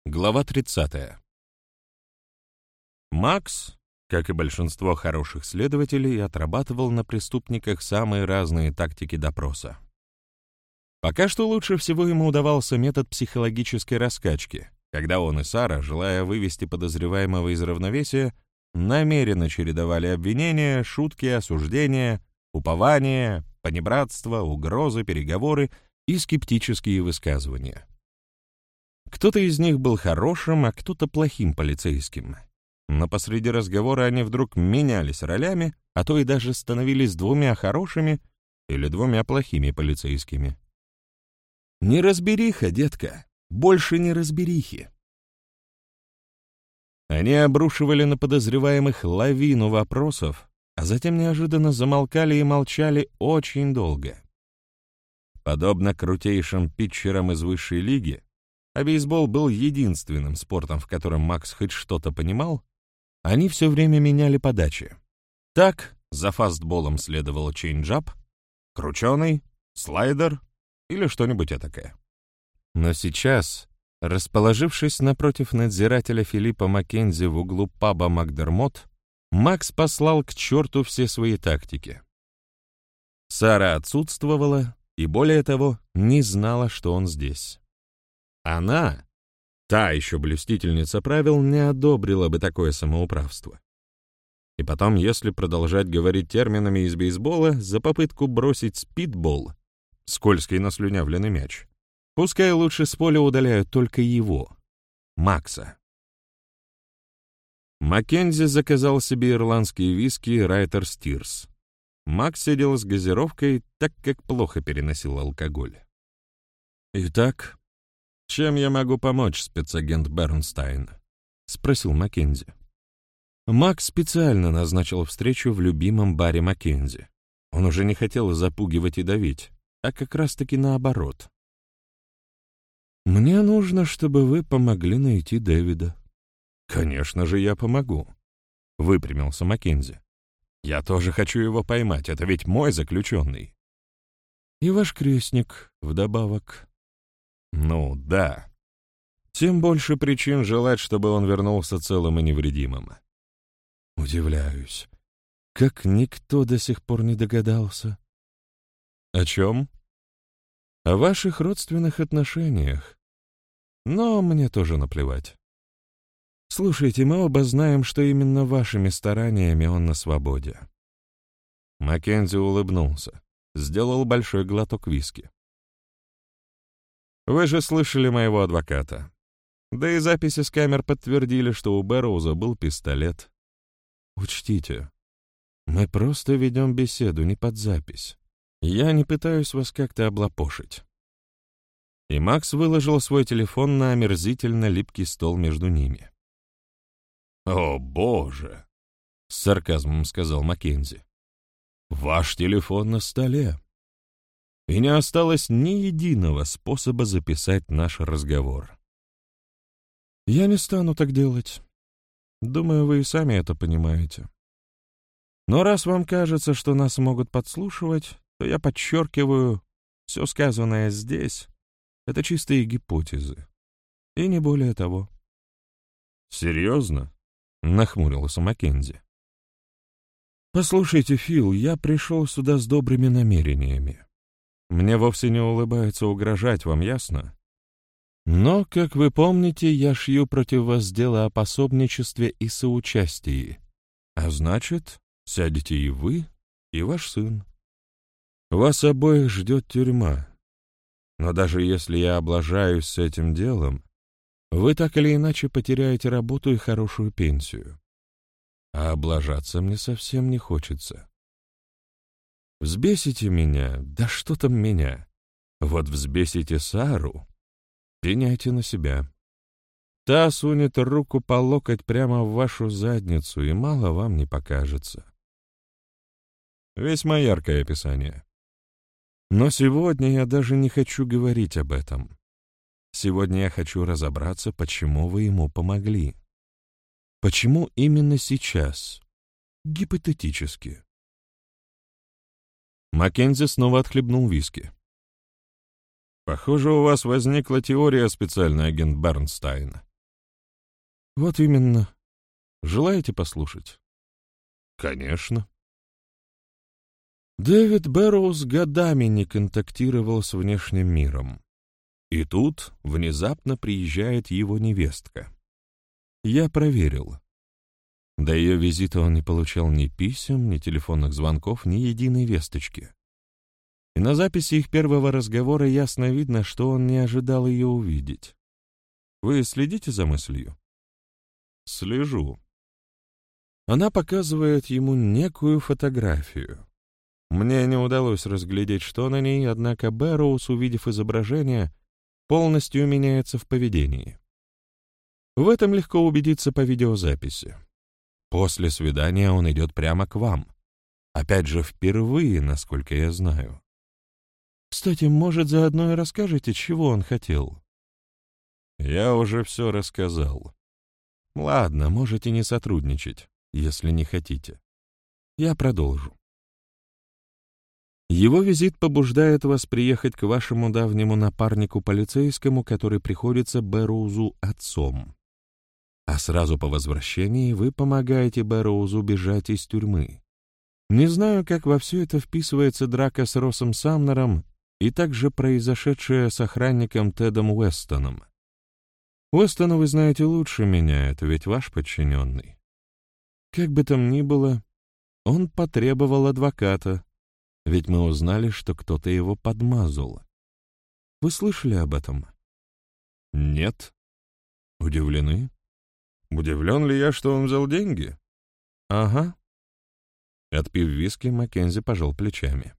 Глава 30. Макс, как и большинство хороших следователей, отрабатывал на преступниках самые разные тактики допроса. Пока что лучше всего ему удавался метод психологической раскачки, когда он и Сара, желая вывести подозреваемого из равновесия, намеренно чередовали обвинения, шутки, осуждения, упования, понебратство, угрозы, переговоры и скептические высказывания. Кто-то из них был хорошим, а кто-то плохим полицейским. Но посреди разговора они вдруг менялись ролями, а то и даже становились двумя хорошими или двумя плохими полицейскими. Неразбериха, детка, больше неразберихи. Они обрушивали на подозреваемых лавину вопросов, а затем неожиданно замолкали и молчали очень долго. Подобно крутейшим питчерам из высшей лиги, а бейсбол был единственным спортом, в котором Макс хоть что-то понимал, они все время меняли подачи. Так, за фастболом следовал чейнджап, крученый, слайдер или что-нибудь этакое. Но сейчас, расположившись напротив надзирателя Филиппа Маккензи в углу паба «Макдермот», Макс послал к черту все свои тактики. Сара отсутствовала и, более того, не знала, что он здесь. Она, та еще блюстительница правил, не одобрила бы такое самоуправство. И потом, если продолжать говорить терминами из бейсбола, за попытку бросить спидбол, скользкий наслюнявленный мяч, пускай лучше с поля удаляют только его, Макса. Маккензи заказал себе ирландские виски Райтер Стирс. Макс сидел с газировкой, так как плохо переносил алкоголь. «Итак, чем я могу помочь, спецагент Бернстайн?» — спросил Маккензи. Макс специально назначил встречу в любимом баре Маккензи. Он уже не хотел запугивать и давить, а как раз-таки наоборот. «Мне нужно, чтобы вы помогли найти Дэвида». «Конечно же, я помогу», — выпрямился Маккензи. «Я тоже хочу его поймать, это ведь мой заключенный». «И ваш крестник вдобавок». «Ну, да. Тем больше причин желать, чтобы он вернулся целым и невредимым». «Удивляюсь, как никто до сих пор не догадался». «О чем?» «О ваших родственных отношениях. Но мне тоже наплевать. Слушайте, мы оба знаем, что именно вашими стараниями он на свободе». Маккензи улыбнулся, сделал большой глоток виски. «Вы же слышали моего адвоката. Да и записи с камер подтвердили, что у Бэрроуза был пистолет. Учтите, мы просто ведем беседу, не под запись. Я не пытаюсь вас как-то облапошить». И Макс выложил свой телефон на омерзительно липкий стол между ними. «О, Боже!» — с сарказмом сказал Маккензи. «Ваш телефон на столе. И не осталось ни единого способа записать наш разговор». «Я не стану так делать. Думаю, вы и сами это понимаете. Но раз вам кажется, что нас могут подслушивать, то я подчеркиваю, все сказанное здесь — это чистые гипотезы. И не более того». «Серьезно?» — нахмурился Маккензи. «Послушайте, Фил, я пришел сюда с добрыми намерениями. Мне вовсе не улыбается угрожать вам, ясно? Но, как вы помните, я шью против вас дело о пособничестве и соучастии. А значит, сядете и вы, и ваш сын. Вас обоих ждет тюрьма. Но даже если я облажаюсь с этим делом, вы так или иначе потеряете работу и хорошую пенсию. А облажаться мне совсем не хочется. Взбесите меня, да что там меня. Вот взбесите Сару, пеняйте на себя. Та сунет руку по локоть прямо в вашу задницу, и мало вам не покажется». Весьма яркое описание. Но сегодня я даже не хочу говорить об этом. Сегодня я хочу разобраться, почему вы ему помогли. Почему именно сейчас? Гипотетически. Маккензи снова отхлебнул виски. «Похоже, у вас возникла теория, специальный агент Бернстайн», Вот именно. Желаете послушать? Конечно. Дэвид Бэрроуз годами не контактировал с внешним миром. И тут внезапно приезжает его невестка. Я проверил. До ее визита он не получал ни писем, ни телефонных звонков, ни единой весточки. И на записи их первого разговора ясно видно, что он не ожидал ее увидеть. Вы следите за мыслью? Слежу. Она показывает ему некую фотографию. Мне не удалось разглядеть, что на ней, однако Бэрроуз, увидев изображение, полностью меняется в поведении. В этом легко убедиться по видеозаписи. После свидания он идет прямо к вам. Опять же, впервые, насколько я знаю. Кстати, может, заодно и расскажете, чего он хотел? Я уже все рассказал. Ладно, можете не сотрудничать, если не хотите. Я продолжу. Его визит побуждает вас приехать к вашему давнему напарнику полицейскому, который приходится Бэрроузу отцом. А сразу по возвращении вы помогаете Бэрроузу бежать из тюрьмы. Не знаю, как во все это вписывается драка с Россом Самнером и также произошедшее с охранником Тедом Уэстоном. Уэстона вы знаете лучше меня, это ведь ваш подчиненный. Как бы там ни было, он потребовал адвоката, ведь мы узнали, что кто-то его подмазал. Вы слышали об этом? Нет. Удивлены? Удивлен ли я, что он взял деньги? Ага. Отпив виски, Маккензи пожал плечами.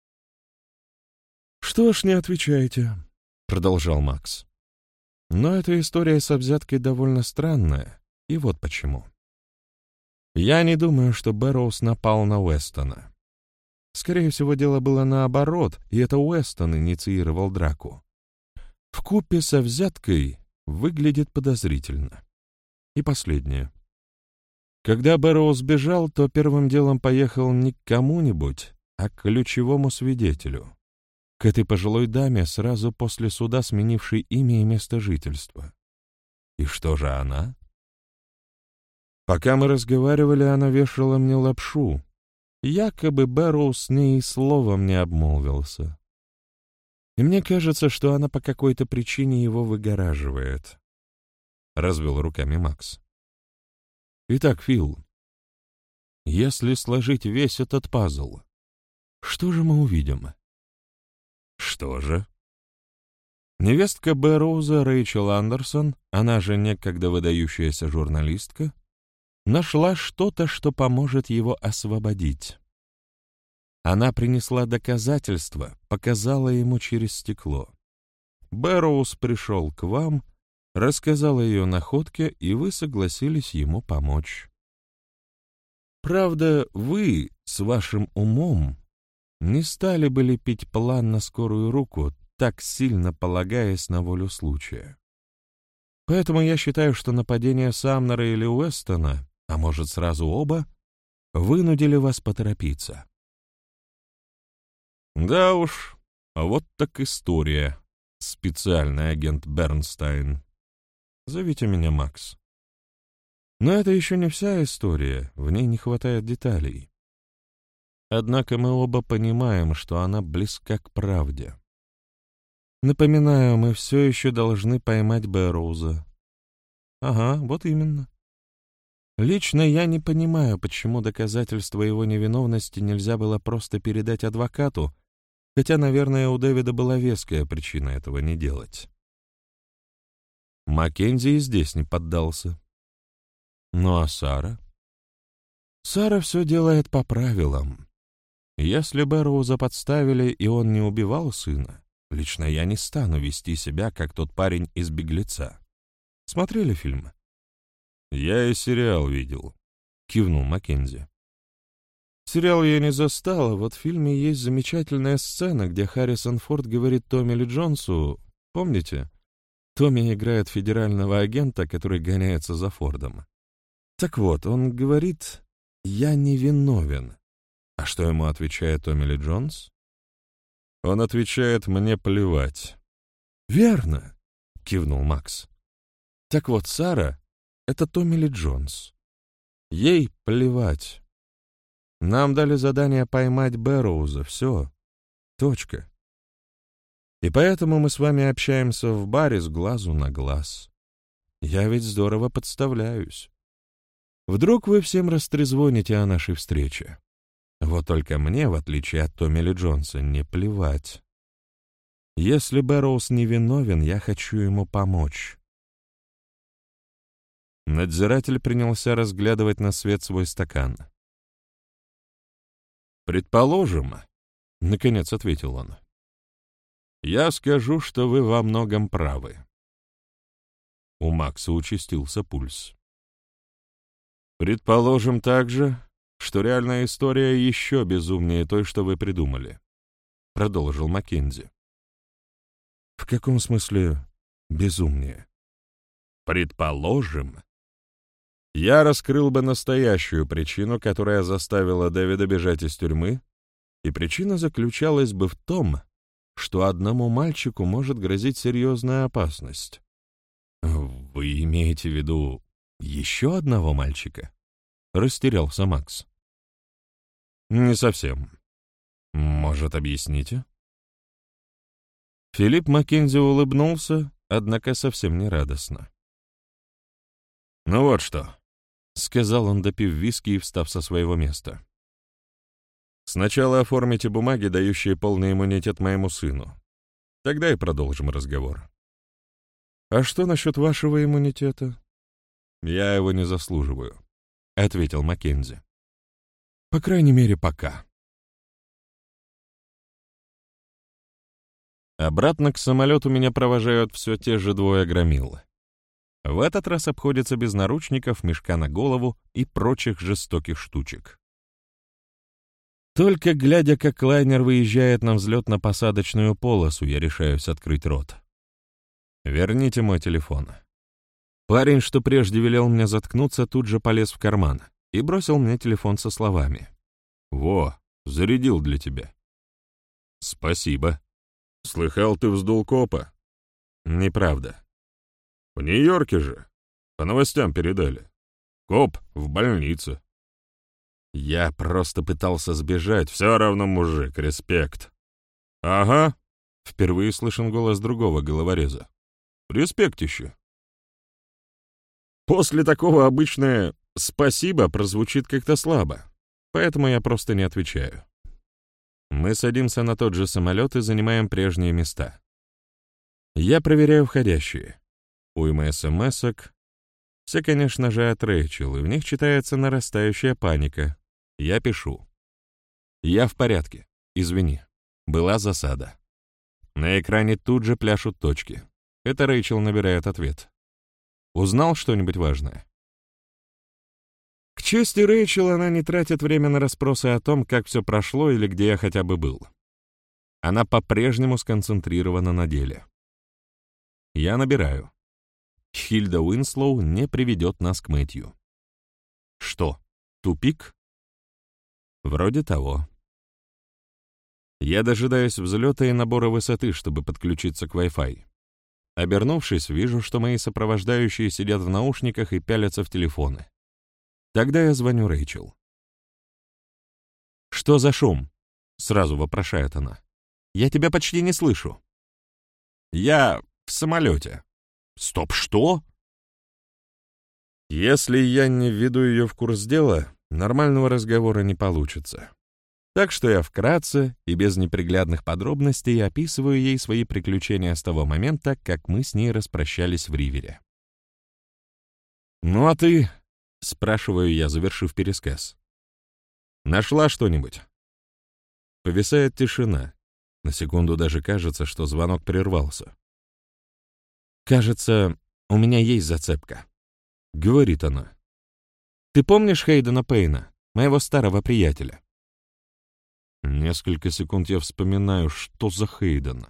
«Что ж, не отвечайте», — продолжал Макс. «Но эта история со взяткой довольно странная, и вот почему. Я не думаю, что Бэрроуз напал на Уэстона. Скорее всего, дело было наоборот, и это Уэстон инициировал драку. Вкупе со взяткой выглядит подозрительно. И последнее. Когда Бэрроуз бежал, то первым делом поехал не к кому-нибудь, а к ключевому свидетелю, к этой пожилой даме, сразу после суда сменившей имя и место жительства. И что же она? Пока мы разговаривали, она вешала мне лапшу. Якобы Бэрроуз с ней словом не обмолвился. И мне кажется, что она по какой-то причине его выгораживает. Развел руками Макс. Итак, Фил, если сложить весь этот пазл, что же мы увидим? Что же? Невестка Бэрроуза Рэйчел Андерсон, она же некогда выдающаяся журналистка, нашла что-то, что поможет его освободить. Она принесла доказательства, показала ему через стекло. Бэрроуз пришел к вам, рассказал о ее находке, и вы согласились ему помочь. Правда, вы с вашим умом не стали бы лепить план на скорую руку, так сильно полагаясь на волю случая. Поэтому я считаю, что нападение Самнера или Уэстона, а может сразу оба, вынудили вас поторопиться. Да уж, а вот так история, специальный агент Бернстайн. Зовите меня Макс. Но это еще не вся история, в ней не хватает деталей. Однако мы оба понимаем, что она близка к правде. Напоминаю, мы все еще должны поймать Бэрроуза. Ага, вот именно. Лично я не понимаю, почему доказательства его невиновности нельзя было просто передать адвокату, хотя, наверное, у Дэвида была веская причина этого не делать. Маккензи и здесь не поддался. Ну а Сара? Сара все делает по правилам. Если Бэрроуза подставили, и он не убивал сына, лично я не стану вести себя, как тот парень из «Беглеца». Смотрели фильм? Я и сериал видел, кивнул Маккензи. Сериал я не застал, а вот в фильме есть замечательная сцена, где Харрисон Форд говорит Томми Ли Джонсу, помните? Томми играет федерального агента, который гоняется за Фордом. Так вот, он говорит: «Я невиновен». А что ему отвечает Томми Ли Джонс? Он отвечает: «Мне плевать». «Верно», — кивнул Макс. Так вот, Сара Это Томми Ли Джонс. Ей плевать. Нам дали задание поймать Бэрроуза. Все. Точка. И поэтому мы с вами общаемся в баре с глазу на глаз. Я ведь здорово подставляюсь. Вдруг вы всем растрезвоните о нашей встрече. Вот только мне, в отличие от Томми Ли Джонса, не плевать. Если Бэрроуз невиновен, я хочу ему помочь. Надзиратель принялся разглядывать на свет свой стакан. «Предположим», — наконец ответил он, — «я скажу, что вы во многом правы». У Макса участился пульс. «Предположим также, что реальная история еще безумнее той, что вы придумали», — продолжил Маккензи. «В каком смысле безумнее?» «Предположим, я раскрыл бы настоящую причину, которая заставила Дэвида бежать из тюрьмы, и причина заключалась бы в том, что одному мальчику может грозить серьезная опасность». «Вы имеете в виду еще одного мальчика?» — растерялся Макс. «Не совсем. Может, объясните?» Филипп Маккензи улыбнулся, однако совсем не радостно. «Ну вот что», — сказал он, допив виски и встав со своего места. «Сначала оформите бумаги, дающие полный иммунитет моему сыну. Тогда и продолжим разговор». «А что насчет вашего иммунитета?» «Я его не заслуживаю», — ответил Маккензи. «По крайней мере, пока». Обратно к самолету меня провожают все те же двое громил. В этот раз обходится без наручников, мешка на голову и прочих жестоких штучек. Только глядя, как лайнер выезжает на взлетно-посадочную полосу, я решаюсь открыть рот. «Верните мой телефон». Парень, что прежде велел мне заткнуться, тут же полез в карман и бросил мне телефон со словами: «Во, зарядил для тебя». «Спасибо. Слыхал, ты вздул копа?» «Неправда». «В Нью-Йорке же. По новостям передали. Коп в больнице». «Я просто пытался сбежать. Все равно, мужик, респект». «Ага», — впервые слышен голос другого головореза. «Респектище». После такого обычное «спасибо» прозвучит как-то слабо, поэтому я просто не отвечаю. Мы садимся на тот же самолет и занимаем прежние места. Я проверяю входящие. Уйма смс-ок. Все, конечно же, от Рэйчел, и в них читается нарастающая паника. Я пишу: «Я в порядке. Извини. Была засада». На экране тут же пляшут точки. Это Рэйчел набирает ответ. «Узнал что-нибудь важное?» К чести Рэйчел, она не тратит время на расспросы о том, как все прошло или где я хотя бы был. Она по-прежнему сконцентрирована на деле. Я набираю. Хильда Уинслоу не приведет нас к Мэтью. Что, тупик? Вроде того. Я дожидаюсь взлета и набора высоты, чтобы подключиться к Wi-Fi. Обернувшись, вижу, что мои сопровождающие сидят в наушниках и пялятся в телефоны. Тогда я звоню Рэйчел. «Что за шум?» — сразу вопрошает она. «Я тебя почти не слышу». «Я в самолете». «Стоп, что?» Если я не введу ее в курс дела, нормального разговора не получится. Так что я вкратце и без неприглядных подробностей описываю ей свои приключения с того момента, как мы с ней распрощались в Ривере. «Ну а ты?» — спрашиваю я, завершив пересказ. «Нашла что-нибудь?» Повисает тишина. На секунду даже кажется, что звонок прервался. «Кажется, у меня есть зацепка», — говорит она. «Ты помнишь Хейдена Пейна, моего старого приятеля?» Несколько секунд я вспоминаю, что за Хейден.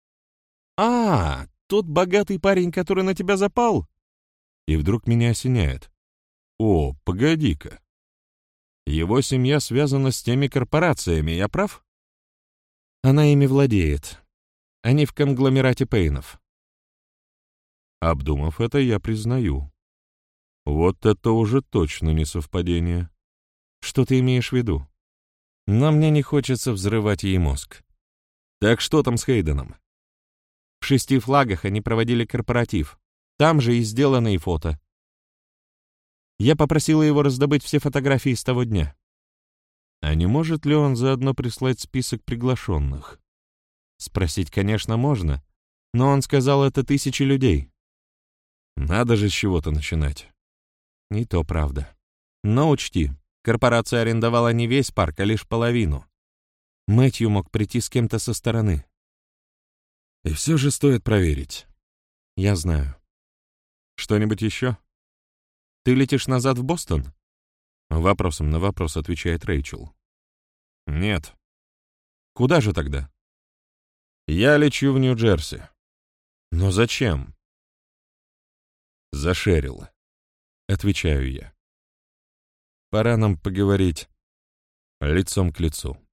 Тот богатый парень, который на тебя запал?» И вдруг меня осеняет. «О, погоди-ка. Его семья связана с теми корпорациями, я прав?» Она ими владеет. Они в конгломерате Пейнов. Обдумав это, я признаю. Вот это уже точно не совпадение. Что ты имеешь в виду? Но мне не хочется взрывать ей мозг. Так что там с Хейденом? В 6 флагах они проводили корпоратив. Там же и сделаны и фото. Я попросила его раздобыть все фотографии с того дня. А не может ли он заодно прислать список приглашенных? Спросить, конечно, можно, но он сказал, это 1000 людей. Надо же с чего-то начинать. Не то правда. Но учти, корпорация арендовала не весь парк, а лишь половину. Мэтью мог прийти с кем-то со стороны. И все же стоит проверить. Я знаю. Что-нибудь еще? Ты летишь назад в Бостон? Вопросом на вопрос отвечает Рэйчел. Нет. Куда же тогда? Я лечу в Нью-Джерси. Но зачем? За Шерил. Отвечаю я. Пора нам поговорить лицом к лицу.